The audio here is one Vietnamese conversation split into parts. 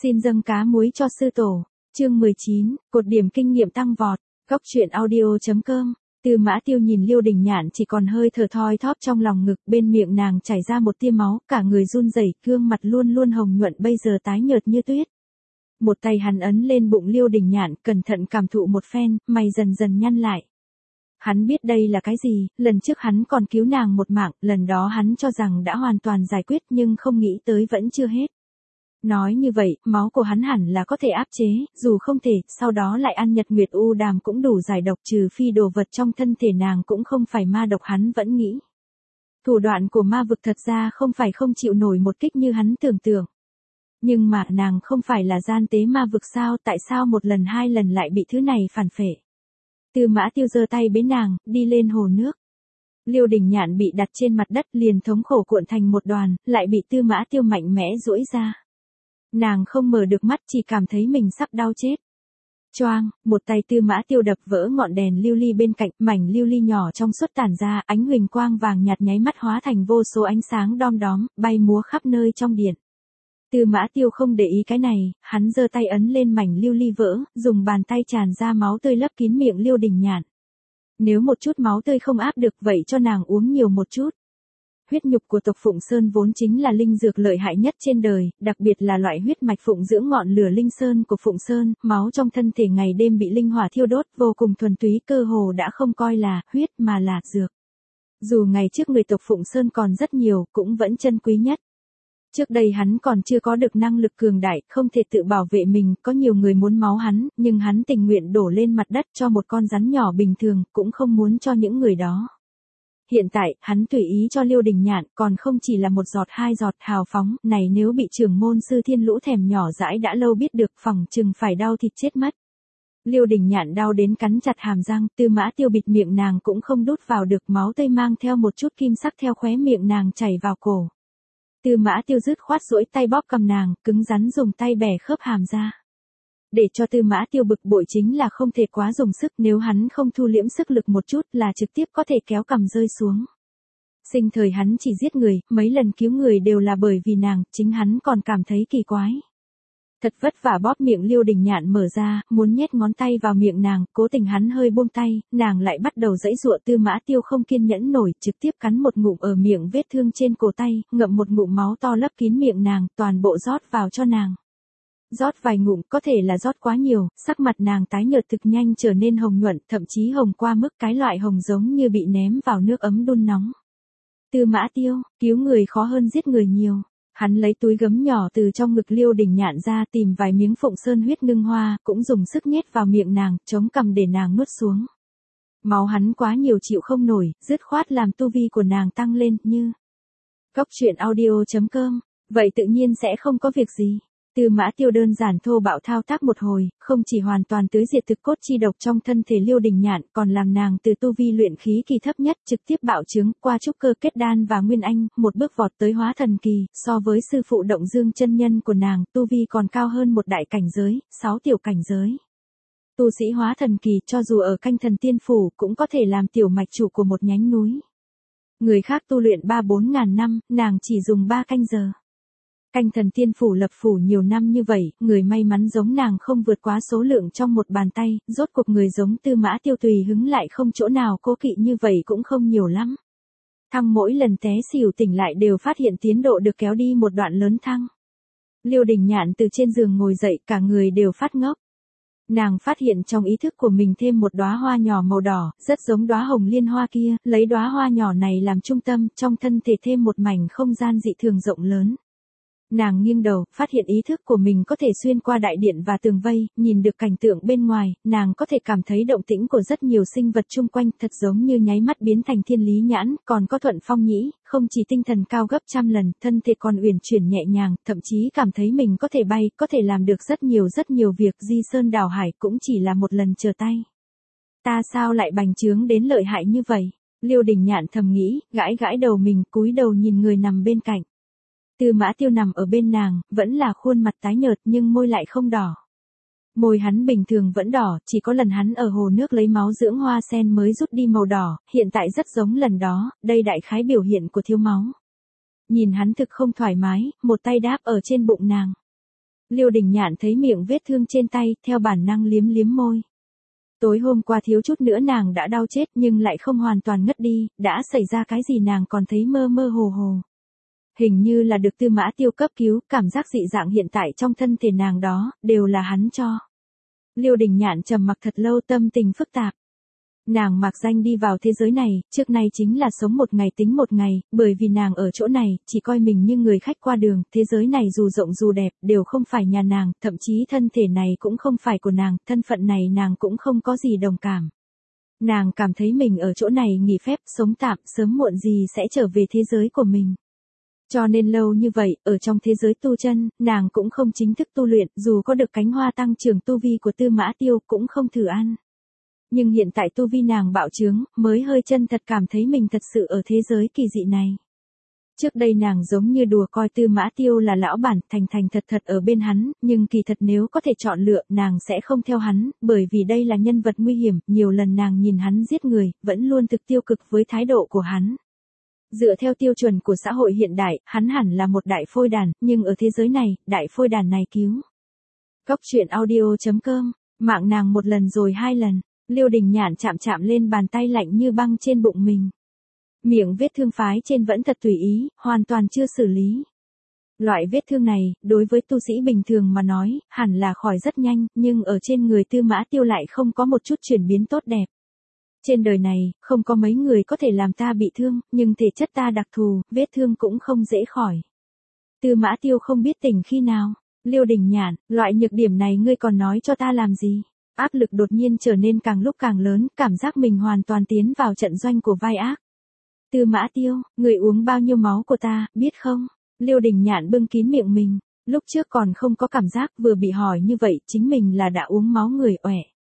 Xin dâng cá muối cho sư tổ. Chương 19, cột điểm kinh nghiệm tăng vọt. Góc truyện audio.com. Tư Mã Tiêu nhìn Liêu Đình Nhạn chỉ còn hơi thở thoi thóp trong lòng ngực, bên miệng nàng chảy ra một tia máu, cả người run rẩy, gương mặt luôn luôn hồng nhuận bây giờ tái nhợt như tuyết. Một tay hắn ấn lên bụng Liêu Đình Nhạn, cẩn thận cảm thụ một phen, mày dần dần nhăn lại. Hắn biết đây là cái gì, lần trước hắn còn cứu nàng một mạng, lần đó hắn cho rằng đã hoàn toàn giải quyết nhưng không nghĩ tới vẫn chưa hết. Nói như vậy, máu của hắn hẳn là có thể áp chế, dù không thể, sau đó lại ăn Nhật Nguyệt U Đàm cũng đủ giải độc, trừ phi đồ vật trong thân thể nàng cũng không phải ma độc, hắn vẫn nghĩ. Thủ đoạn của ma vực thật ra không phải không chịu nổi một kích như hắn tưởng tượng. Nhưng mà nàng không phải là gian tế ma vực sao, tại sao một lần hai lần lại bị thứ này phản phệ. Tư Mã Tiêu giơ tay bế nàng, đi lên hồ nước. Liêu Đình Nhạn bị đặt trên mặt đất liền thống khổ cuộn thành một đoàn, lại bị Tư Mã Tiêu mạnh mẽ duỗi ra. Nàng không mở được mắt, chỉ cảm thấy mình sắp đau chết. Choang, một tay Tư Mã Tiêu đập vỡ ngọn đèn lưu ly bên cạnh, mảnh lưu ly nhỏ trong suốt tản ra, ánh huỳnh quang vàng nhạt nháy mắt hóa thành vô số ánh sáng đom đóm, bay múa khắp nơi trong điện. Tư Mã Tiêu không để ý cái này, hắn giơ tay ấn lên mảnh lưu ly vỡ, dùng bàn tay tràn ra máu tươi lấp kín miệng Liêu Đình Nhạn. Nếu một chút máu tươi không áp được vậy cho nàng uống nhiều một chút. Huyết nhục của tộc Phụng Sơn vốn chính là linh dược lợi hại nhất trên đời, đặc biệt là loại huyết mạch phụng dưỡng ngọn lửa linh sơn của Phụng Sơn, máu trong thân thể ngày đêm bị linh hỏa thiêu đốt, vô cùng thuần túy, cơ hồ đã không coi là huyết mà là dược. Dù ngày trước người tộc Phụng Sơn còn rất nhiều, cũng vẫn chân quý nhất. Trước đây hắn còn chưa có được năng lực cường đại, không thể tự bảo vệ mình, có nhiều người muốn máu hắn, nhưng hắn tình nguyện đổ lên mặt đất cho một con rắn nhỏ bình thường, cũng không muốn cho những người đó. Hiện tại, hắn tùy ý cho Liêu Đình Nhạn, còn không chỉ là một giọt hai giọt, hào phóng, này nếu bị trưởng môn sư Thiên Lũ thèm nhỏ dãi đã lâu biết được, phỏng chừng phải đau thịt chết mất. Liêu Đình Nhạn đau đến cắn chặt hàm răng, Tư Mã Tiêu bịt miệng nàng cũng không đút vào được, máu tươi mang theo một chút kim sắc theo khóe miệng nàng chảy vào cổ. Tư Mã Tiêu dứt khoát duỗi tay bóp cầm nàng, cứng rắn dùng tay bẻ khớp hàm ra. Để cho Tư Mã Tiêu bực bội chính là không thể quá dùng sức, nếu hắn không thu liễm sức lực một chút là trực tiếp có thể kéo cằm rơi xuống. Sinh thời hắn chỉ giết người, mấy lần cứu người đều là bởi vì nàng, chính hắn còn cảm thấy kỳ quái. Thật vất vả bóp miệng Liêu Đình Nhạn mở ra, muốn nhét ngón tay vào miệng nàng, cố tình hắn hơi buông tay, nàng lại bắt đầu giãy giụa. Tư Mã Tiêu không kiên nhẫn nổi, trực tiếp cắn một ngụm ở miệng vết thương trên cổ tay, ngậm một ngụm máu to lấp kín miệng nàng, toàn bộ rót vào cho nàng. Rót vài ngụm, có thể là rót quá nhiều, sắc mặt nàng tái nhợt thực nhanh trở nên hồng nhuận, thậm chí hồng qua mức, cái loại hồng giống như bị ném vào nước ấm đun nóng. Tư Mã Tiêu, cứu người khó hơn giết người nhiều. Hắn lấy túi gấm nhỏ từ trong ngực Liêu Đình Nhạn ra, tìm vài miếng Phụng Sơn huyết ngưng hoa, cũng dùng sức nhét vào miệng nàng, chống cằm để nàng nuốt xuống. Máu hắn quá nhiều chịu không nổi, dứt khoát làm tu vi của nàng tăng lên, như. Góc truyện audio.com, vậy tự nhiên sẽ không có việc gì. Tư Mã Tiêu đơn giản thô bạo thao tác một hồi, không chỉ hoàn toàn tưới diệt thực cốt chi độc trong thân thể Liêu Đình Nhạn, còn làm nàng từ tu vi luyện khí kỳ thấp nhất trực tiếp bạo chứng, qua trúc cơ kết đan và nguyên anh, một bước vọt tới hóa thần kỳ, so với sư phụ Động Dương chân nhân của nàng, tu vi còn cao hơn một đại cảnh giới, 6 tiểu cảnh giới. Tu sĩ hóa thần kỳ cho dù ở canh thần tiên phủ cũng có thể làm tiểu mạch chủ của một nhánh núi. Người khác tu luyện 3-4 ngàn năm, nàng chỉ dùng 3 canh giờ. Canh thần tiên phủ lập phủ nhiều năm như vậy, người may mắn giống nàng không vượt quá số lượng trong một bàn tay, rốt cuộc người giống Tư Mã Tiêu tùy hứng lại không chỗ nào cố kỵ như vậy cũng không nhiều lắm. Thăng mỗi lần té xỉu tỉnh lại đều phát hiện tiến độ được kéo đi một đoạn lớn thăng. Liêu Đình Nhạn từ trên giường ngồi dậy, cả người đều phát ngốc. Nàng phát hiện trong ý thức của mình thêm một đóa hoa nhỏ màu đỏ, rất giống đóa hồng liên hoa kia, lấy đóa hoa nhỏ này làm trung tâm, trong thân thể thêm một mảnh không gian dị thường rộng lớn. Nàng nghiêng đầu, phát hiện ý thức của mình có thể xuyên qua đại điện và tường vây, nhìn được cảnh tượng bên ngoài, nàng có thể cảm thấy động tĩnh của rất nhiều sinh vật chung quanh, thật giống như nháy mắt biến thành thiên lý nhãn, còn có Thuận Phong Nhĩ, không chỉ tinh thần cao gấp trăm lần, thân thể còn uyển chuyển nhẹ nhàng, thậm chí cảm thấy mình có thể bay, có thể làm được rất nhiều việc, di sơn đảo hải cũng chỉ là một lần trở tay. Ta sao lại bành trướng đến lợi hại như vậy? Liêu Đình Nhạn thầm nghĩ, gãi gãi đầu mình, cúi đầu nhìn người nằm bên cạnh. Tư Mã Tiêu nằm ở bên nàng, vẫn là khuôn mặt tái nhợt nhưng môi lại không đỏ. Môi hắn bình thường vẫn đỏ, chỉ có lần hắn ở hồ nước lấy máu dưỡng hoa sen mới rút đi màu đỏ, hiện tại rất giống lần đó, đây đại khái biểu hiện của thiếu máu. Nhìn hắn thực không thoải mái, một tay đáp ở trên bụng nàng. Liêu Đình Nhạn thấy miệng vết thương trên tay, theo bản năng liếm liếm môi. Tối hôm qua thiếu chút nữa nàng đã đau chết nhưng lại không hoàn toàn ngất đi, đã xảy ra cái gì nàng còn thấy mơ mơ hồ hồ. Hình như là được Tư Mã Tiêu cấp cứu, cảm giác dị dạng hiện tại trong thân thể nàng đó, đều là hắn cho. Liêu Đình Nhạn trầm mặc thật lâu, tâm tình phức tạp. Nàng mạc danh đi vào thế giới này, trước nay chính là sống một ngày tính một ngày, bởi vì nàng ở chỗ này, chỉ coi mình như người khách qua đường, thế giới này dù rộng dù đẹp, đều không phải nhà nàng, thậm chí thân thể này cũng không phải của nàng, thân phận này nàng cũng không có gì đồng cảm. Nàng cảm thấy mình ở chỗ này nghỉ phép, sống tạm, sớm muộn gì sẽ trở về thế giới của mình. Cho nên lâu như vậy, ở trong thế giới tu chân, nàng cũng không chính thức tu luyện, dù có được cánh hoa tăng trưởng tu vi của Tư Mã Tiêu cũng không thử ăn. Nhưng hiện tại tu vi nàng bạo trướng, mới hơi chân thật cảm thấy mình thật sự ở thế giới kỳ dị này. Trước đây nàng giống như đùa coi Tư Mã Tiêu là lão bản, thành thành thật thật ở bên hắn, nhưng kỳ thật nếu có thể chọn lựa, nàng sẽ không theo hắn, bởi vì đây là nhân vật nguy hiểm, nhiều lần nàng nhìn hắn giết người, vẫn luôn thực tiêu cực với thái độ của hắn. Dựa theo tiêu chuẩn của xã hội hiện đại, hắn hẳn là một đại phôi đàn, nhưng ở thế giới này, đại phôi đàn này cứu. Góc truyện audio.com, mạng nàng một lần rồi hai lần. Liêu Đình Nhạn chạm chạm lên bàn tay lạnh như băng trên bụng mình. Miệng vết thương phái trên vẫn thật tùy ý, hoàn toàn chưa xử lý. Loại vết thương này, đối với tu sĩ bình thường mà nói, hẳn là khỏi rất nhanh, nhưng ở trên người Tư Mã Tiêu lại không có một chút chuyển biến tốt đẹp. Trên đời này, không có mấy người có thể làm ta bị thương, nhưng thể chất ta đặc thù, vết thương cũng không dễ khỏi. Tư Mã Tiêu không biết tỉnh khi nào. Liêu Đình Nhạn, loại nhược điểm này ngươi còn nói cho ta làm gì? Áp lực đột nhiên trở nên càng lúc càng lớn, cảm giác mình hoàn toàn tiến vào trận doanh của vai ác. Tư Mã Tiêu, người uống bao nhiêu máu của ta, biết không? Liêu Đình Nhạn bưng kín miệng mình, lúc trước còn không có cảm giác, vừa bị hỏi như vậy, chính mình là đã uống máu người oẻ.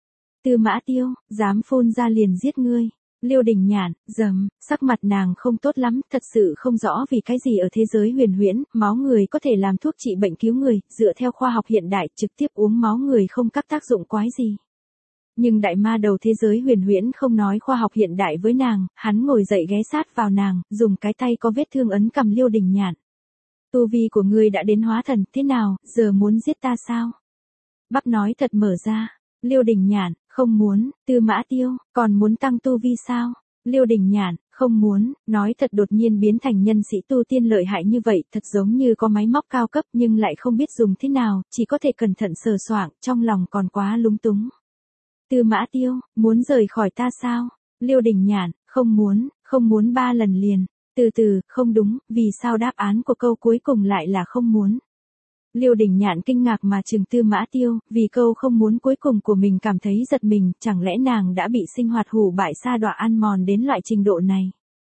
Tư Mã Tiêu, dám phun ra liền giết ngươi. Liêu Đình Nhạn, sắc mặt nàng không tốt lắm, thật sự không rõ vì cái gì ở thế giới huyền huyễn, máu người có thể làm thuốc trị bệnh cứu người, dựa theo khoa học hiện đại, trực tiếp uống máu người không các tác dụng quái gì. Nhưng đại ma đầu thế giới huyền huyễn không nói khoa học hiện đại với nàng, hắn ngồi dậy ghé sát vào nàng, dùng cái tay có vết thương ấn cầm Liêu Đình Nhạn. Tu vi của ngươi đã đến hóa thần, thế nào, giờ muốn giết ta sao? Bắp nói thật mở ra. Liêu Đình Nhạn, không muốn. Tư Mã Tiêu, còn muốn tăng tu vi sao? Liêu Đình Nhạn, không muốn. Nói thật đột nhiên biến thành nhân sĩ tu tiên lợi hại như vậy, thật giống như có máy móc cao cấp nhưng lại không biết dùng thế nào, chỉ có thể cẩn thận sờ soạng, trong lòng còn quá lúng túng. Tư Mã Tiêu, muốn rời khỏi ta sao? Liêu Đình Nhạn, không muốn 3 lần liền. Từ từ, không đúng, vì sao đáp án của câu cuối cùng lại là không muốn? Liêu Đình Nhạn kinh ngạc mà trừng Tư Mã Tiêu, vì câu không muốn cuối cùng của mình cảm thấy giật mình, chẳng lẽ nàng đã bị sinh hoạt hủ bại sa đọa ăn mòn đến loại trình độ này.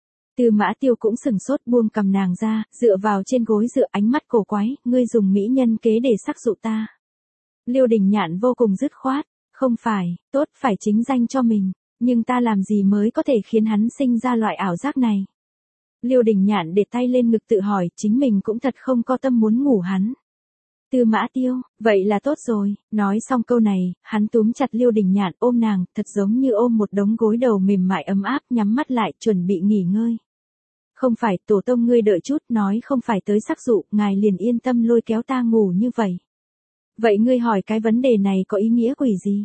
Tư Mã Tiêu cũng sừng sốt buông cầm nàng ra, dựa vào trên gối dựa ánh mắt cổ quái, ngươi dùng mỹ nhân kế để sắc dụ ta. Liêu Đình Nhạn vô cùng dứt khoát, không phải, tốt phải chính danh cho mình, nhưng ta làm gì mới có thể khiến hắn sinh ra loại ảo giác này. Liêu Đình Nhạn để tay lên ngực tự hỏi, chính mình cũng thật không có tâm muốn ngủ hắn. Tư Mã Tiêu, vậy là tốt rồi, nói xong câu này, hắn túm chặt Liêu Đình Nhạn ôm nàng, thật giống như ôm một đống gối đầu mềm mại ấm áp, nhắm mắt lại, chuẩn bị nghỉ ngơi. Không phải, tổ tông ngươi đợi chút, nói không phải tới sắc dụ, ngài liền yên tâm lôi kéo ta ngủ như vậy. Vậy ngươi hỏi cái vấn đề này có ý nghĩa quỷ gì?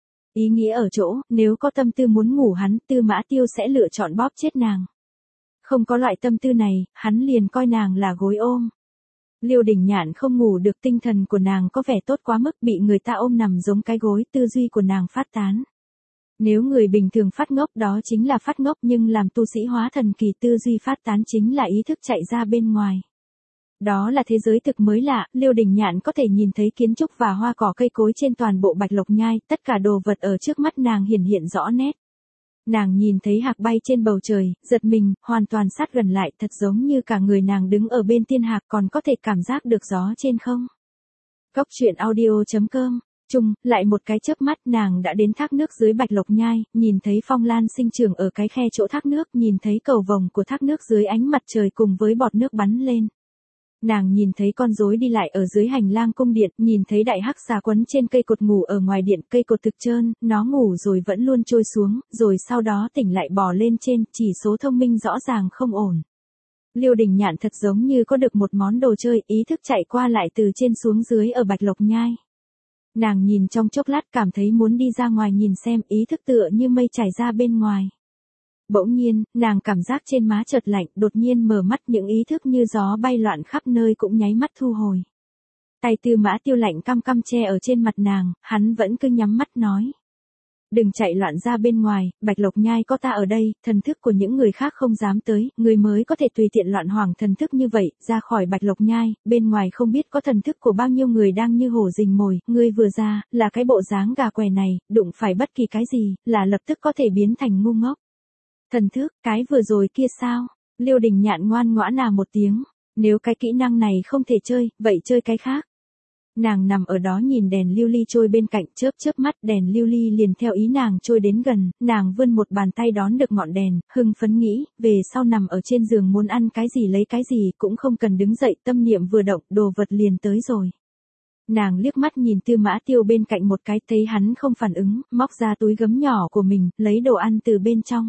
Ý nghĩa ở chỗ, nếu có tâm tư muốn ngủ hắn, Tư Mã Tiêu sẽ lựa chọn bóp chết nàng. Không có loại tâm tư này, hắn liền coi nàng là gối ôm. Liêu Đình Nhạn không ngủ được, tinh thần của nàng có vẻ tốt quá mức, bị người ta ôm nằm giống cái gối, tư duy của nàng phát tán. Nếu người bình thường phát ngốc đó chính là phát ngốc, nhưng làm tu sĩ hóa thần kỳ tư duy phát tán chính là ý thức chạy ra bên ngoài. Đó là thế giới thực mới lạ, Liêu Đình Nhạn có thể nhìn thấy kiến trúc và hoa cỏ cây cối trên toàn bộ Bạch Lộc Nhai, tất cả đồ vật ở trước mắt nàng hiển hiện rõ nét. Nàng nhìn thấy hạc bay trên bầu trời, giật mình, hoàn toàn sát gần lại, thật giống như cả người nàng đứng ở bên tiên hạc, còn có thể cảm giác được gió trên không. Góc truyện audio.com, lại một cái chớp mắt nàng đã đến thác nước dưới Bạch Lộc Nhai, nhìn thấy phong lan sinh trưởng ở cái khe chỗ thác nước, nhìn thấy cầu vồng của thác nước dưới ánh mặt trời cùng với bọt nước bắn lên. Nàng nhìn thấy con rối đi lại ở dưới hành lang cung điện, nhìn thấy đại hắc xà quấn trên cây cột ngủ ở ngoài điện, cây cột thực trơn, nó ngủ rồi vẫn luôn trôi xuống, rồi sau đó tỉnh lại bò lên trên, chỉ số thông minh rõ ràng không ổn. Liêu Đình Nhạn thật giống như có được một món đồ chơi, ý thức chạy qua lại từ trên xuống dưới ở Bạch Lộc Nhai. Nàng nhìn trong chốc lát cảm thấy muốn đi ra ngoài nhìn xem, ý thức tựa như mây chảy ra bên ngoài. Bỗng nhiên, nàng cảm giác trên má chợt lạnh, đột nhiên mở mắt, những ý thức như gió bay loạn khắp nơi cũng nháy mắt thu hồi. Tay Tư Mã Tiêu lạnh căm căm che ở trên mặt nàng, hắn vẫn cứ nhắm mắt nói. Đừng chạy loạn ra bên ngoài, Bạch Lộc Nhai có ta ở đây, thần thức của những người khác không dám tới, người mới có thể tùy tiện loạn hoảng thần thức như vậy, ra khỏi Bạch Lộc Nhai, bên ngoài không biết có thần thức của bao nhiêu người đang như hổ rình mồi, ngươi vừa ra, là cái bộ dáng gà què này, đụng phải bất kỳ cái gì, là lập tức có thể biến thành ngu ngốc. Thần thức, cái vừa rồi kia sao? Liêu Đình Nhạn ngoan ngoãn nà một tiếng, nếu cái kỹ năng này không thể chơi, vậy chơi cái khác. Nàng nằm ở đó nhìn đèn lưu ly trôi bên cạnh, chớp chớp mắt, đèn lưu ly liền theo ý nàng trôi đến gần, nàng vươn một bàn tay đón được ngọn đèn, hưng phấn nghĩ, về sau nằm ở trên giường muốn ăn cái gì lấy cái gì cũng không cần đứng dậy, tâm niệm vừa động, đồ vật liền tới rồi. Nàng liếc mắt nhìn Tư Mã Tiêu bên cạnh một cái, thấy hắn không phản ứng, móc ra túi gấm nhỏ của mình, lấy đồ ăn từ bên trong.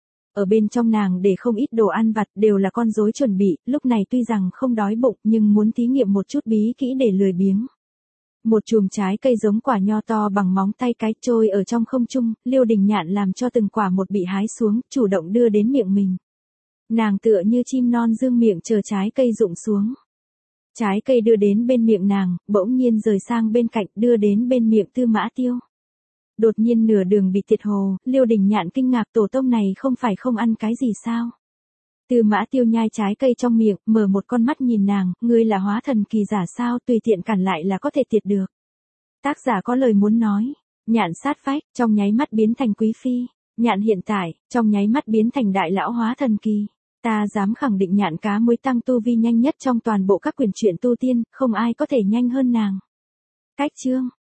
Ở bên trong nàng để không ít đồ ăn vặt, đều là con rối chuẩn bị, lúc này tuy rằng không đói bụng nhưng muốn thí nghiệm một chút bí kỹ để lười biếng. Một chùm trái cây giống quả nho to bằng móng tay cái trôi ở trong không trung, Liêu Đình Nhạn làm cho từng quả một bị hái xuống, chủ động đưa đến miệng mình. Nàng tựa như chim non dương miệng chờ trái cây rụng xuống. Trái cây đưa đến bên miệng nàng, bỗng nhiên rời sang bên cạnh đưa đến bên miệng Tư Mã Tiêu. Đột nhiên nửa đường bị thiệt hồ, Liêu Đình Nhạn kinh ngạc, tổ tông này không phải không ăn cái gì sao? Tư Mã Tiêu nhai trái cây trong miệng, mở một con mắt nhìn nàng, ngươi là hóa thần kỳ giả sao, tùy tiện cản lại là có thể tiệt được. Tác giả có lời muốn nói, Nhạn sát phách, trong nháy mắt biến thành quý phi, Nhạn hiện tại, trong nháy mắt biến thành đại lão hóa thần kỳ. Ta dám khẳng định Nhạn cá muối tăng tu vi nhanh nhất trong toàn bộ các quyển truyện tu tiên, không ai có thể nhanh hơn nàng. Cách chương